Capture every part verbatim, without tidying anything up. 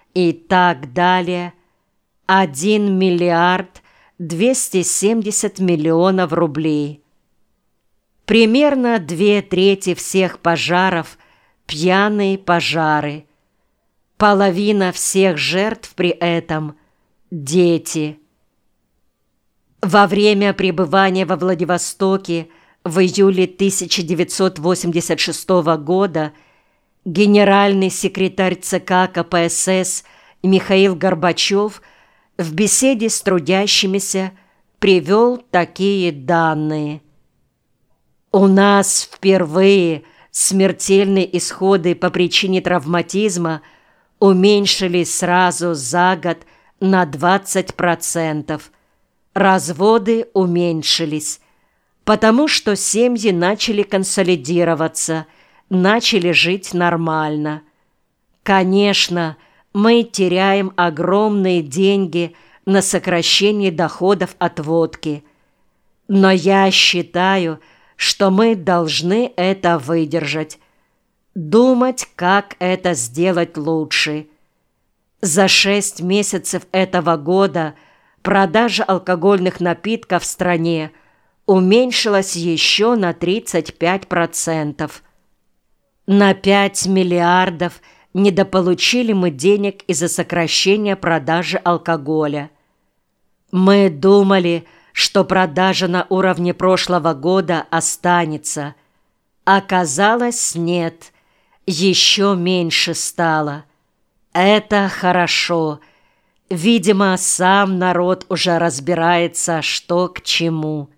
и так далее. один миллиард двести семьдесят миллионов рублей. Примерно две трети всех пожаров – пьяные пожары. Половина всех жертв при этом – дети. Во время пребывания во Владивостоке в июле тысяча девятьсот восемьдесят шестого года генеральный секретарь ЦК КПСС Михаил Горбачев в беседе с трудящимися привел такие данные. У нас впервые смертельные исходы по причине травматизма уменьшились сразу за год на двадцать процентов. Разводы уменьшились, потому что семьи начали консолидироваться, начали жить нормально. Конечно, мы теряем огромные деньги на сокращение доходов от водки, но я считаю, что мы должны это выдержать, думать, как это сделать лучше. За шесть месяцев этого года продажа алкогольных напитков в стране уменьшилась еще на тридцать пять процентов. На пять миллиардов недополучили мы денег из-за сокращения продажи алкоголя. Мы думали, что продажа на уровне прошлого года останется. Оказалось, нет, еще меньше стало. Это хорошо. Видимо, сам народ уже разбирается, что к чему.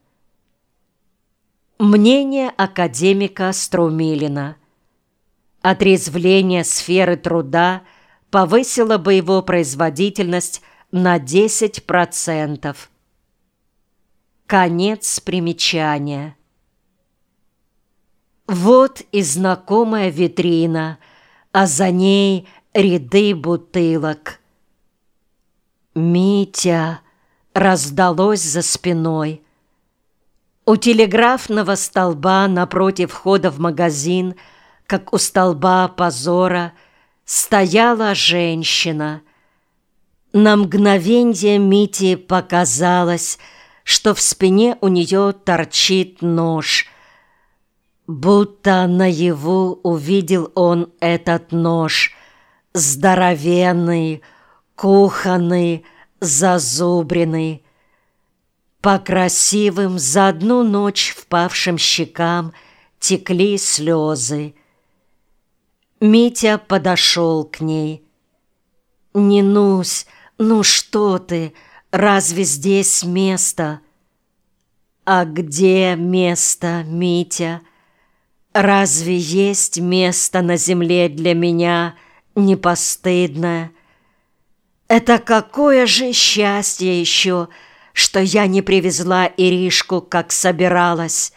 Мнение академика Струмилина. Отрезвление сферы труда повысило бы его производительность на десять процентов. Конец примечания. Вот и знакомая витрина, а за ней ряды бутылок. «Митя!» — раздалось за спиной. У телеграфного столба напротив входа в магазин, как у столба позора, стояла женщина. На мгновенье Мите показалось, что в спине у нее торчит нож. Будто наяву увидел он этот нож, здоровенный, кухонный, зазубренный. По красивым за одну ночь впавшим щекам текли слезы. Митя подошел к ней. «Не нусь, ну что ты, разве здесь место?» «А где место, Митя? Разве есть место на земле для меня непостыдное? Это какое же счастье еще, что я не привезла Иришку, как собиралась.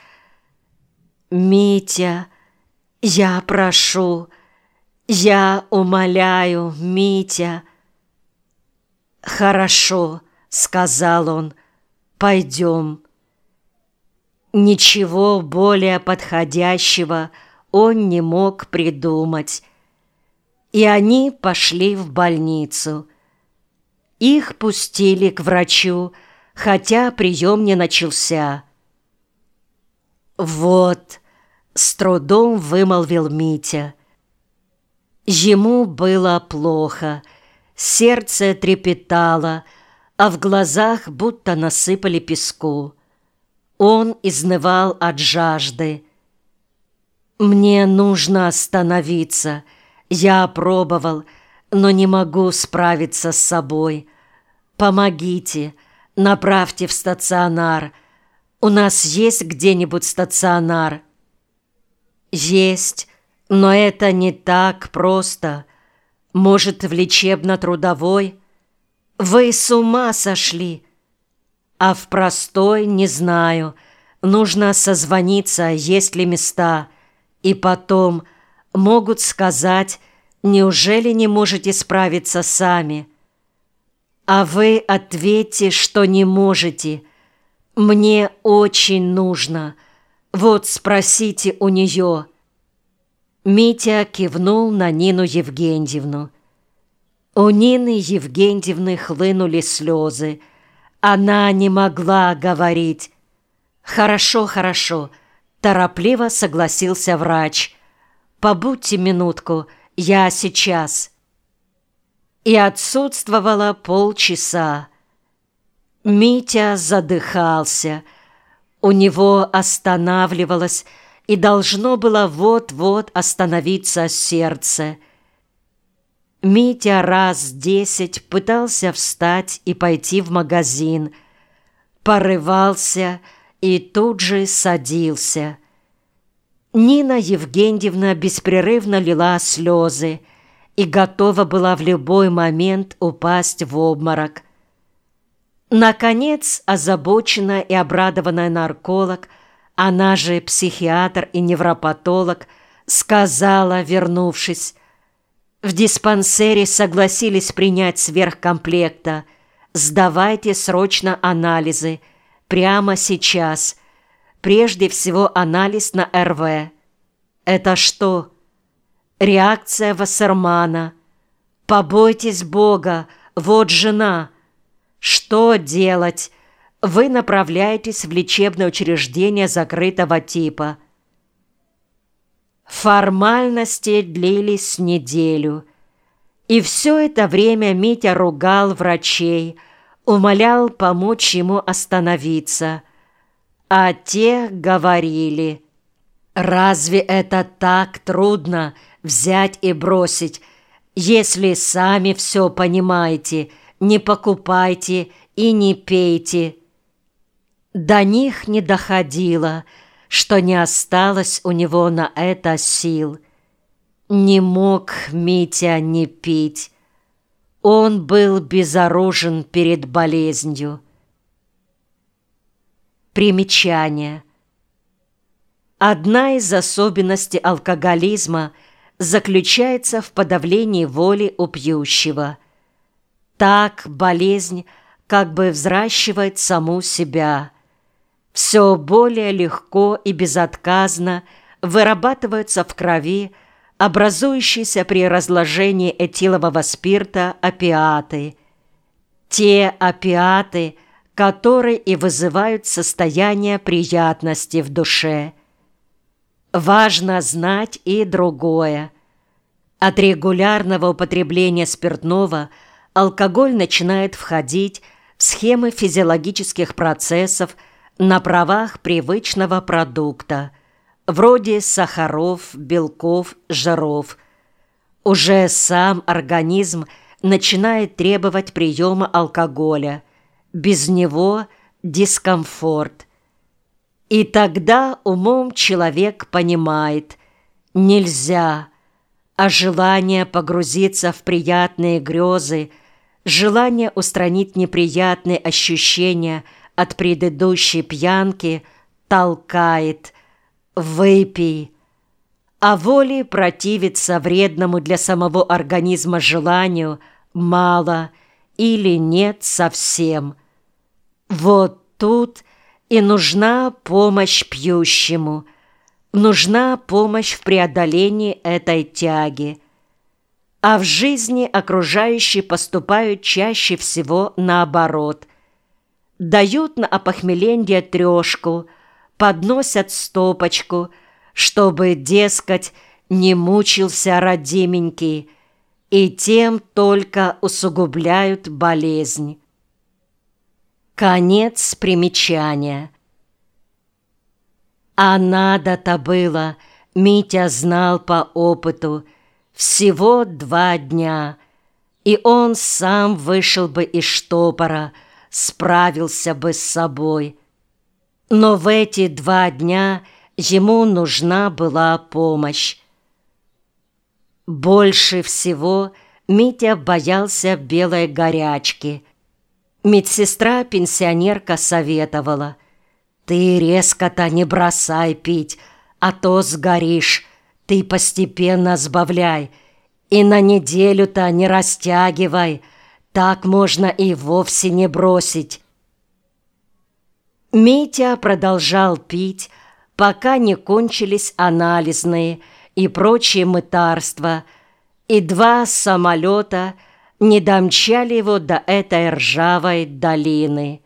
Митя, я прошу, я умоляю, Митя». «Хорошо», — сказал он, — «пойдем». Ничего более подходящего он не мог придумать. И они пошли в больницу. Их пустили к врачу, хотя прием не начался. «Вот», — с трудом вымолвил Митя. Ему было плохо, сердце трепетало, а в глазах будто насыпали песку. Он изнывал от жажды. «Мне нужно остановиться. Я пробовал, но не могу справиться с собой. Помогите, направьте в стационар. У нас есть где-нибудь стационар?» «Есть, но это не так просто. Может, в лечебно-трудовой? Вы с ума сошли! А в простой не знаю. Нужно созвониться, есть ли места. И потом могут сказать, неужели не можете справиться сами? А вы ответьте, что не можете. Мне очень нужно. Вот спросите у нее». Митя кивнул на Нину Евгеньевну. У Нины Евгеньевны хлынули слезы. Она не могла говорить. «Хорошо, хорошо», – торопливо согласился врач. «Побудьте минутку, я сейчас». И отсутствовала полчаса. Митя задыхался. У него останавливалось и должно было вот-вот остановиться сердце. Митя раз десять пытался встать и пойти в магазин, порывался и тут же садился. Нина Евгеньевна беспрерывно лила слезы и готова была в любой момент упасть в обморок. Наконец, озабоченная и обрадованная нарколог, она же психиатр и невропатолог, сказала, вернувшись: «В диспансере согласились принять сверхкомплекта. Сдавайте срочно анализы. Прямо сейчас. Прежде всего анализ на эр вэ». «Это что?» «Реакция Вассермана». «Побойтесь Бога, вот жена». «Что делать? Вы направляетесь в лечебное учреждение закрытого типа». Формальности длились неделю. И все это время Митя ругал врачей, умолял помочь ему остановиться. А те говорили: «Разве это так трудно взять и бросить, если сами все понимаете? Не покупайте и не пейте». До них не доходило, что не осталось у него на это сил. Не мог Митя не пить. Он был безоружен перед болезнью. Примечание. Одна из особенностей алкоголизма заключается в подавлении воли у пьющего. Так болезнь как бы взращивает саму себя. Все более легко и безотказно вырабатываются в крови образующиеся при разложении этилового спирта опиаты. Те опиаты, которые и вызывают состояние приятности в душе. Важно знать и другое. От регулярного употребления спиртного алкоголь начинает входить в схемы физиологических процессов на правах привычного продукта, вроде сахаров, белков, жиров. Уже сам организм начинает требовать приема алкоголя. Без него дискомфорт. И тогда умом человек понимает: нельзя, а желание погрузиться в приятные грезы, желание устранить неприятные ощущения от предыдущей пьянки толкает: выпей. А воли противиться вредному для самого организма желанию мало или нет совсем. Вот тут и нужна помощь пьющему, нужна помощь в преодолении этой тяги. А в жизни окружающие поступают чаще всего наоборот. Дают на опохмеление трешку, подносят стопочку, чтобы, дескать, не мучился родименький, и тем только усугубляют болезнь. Конец примечания. А надо-то было, Митя знал по опыту, всего два дня, и он сам вышел бы из штопора, справился бы с собой. Но в эти два дня ему нужна была помощь. Больше всего Митя боялся белой горячки. Медсестра-пенсионерка советовала: «Ты резко-то не бросай пить, а то сгоришь, ты постепенно сбавляй, и на неделю-то не растягивай, так можно и вовсе не бросить». Митя продолжал пить, пока не кончились анализные и прочие мытарства, и два самолета не домчали его до этой ржавой долины.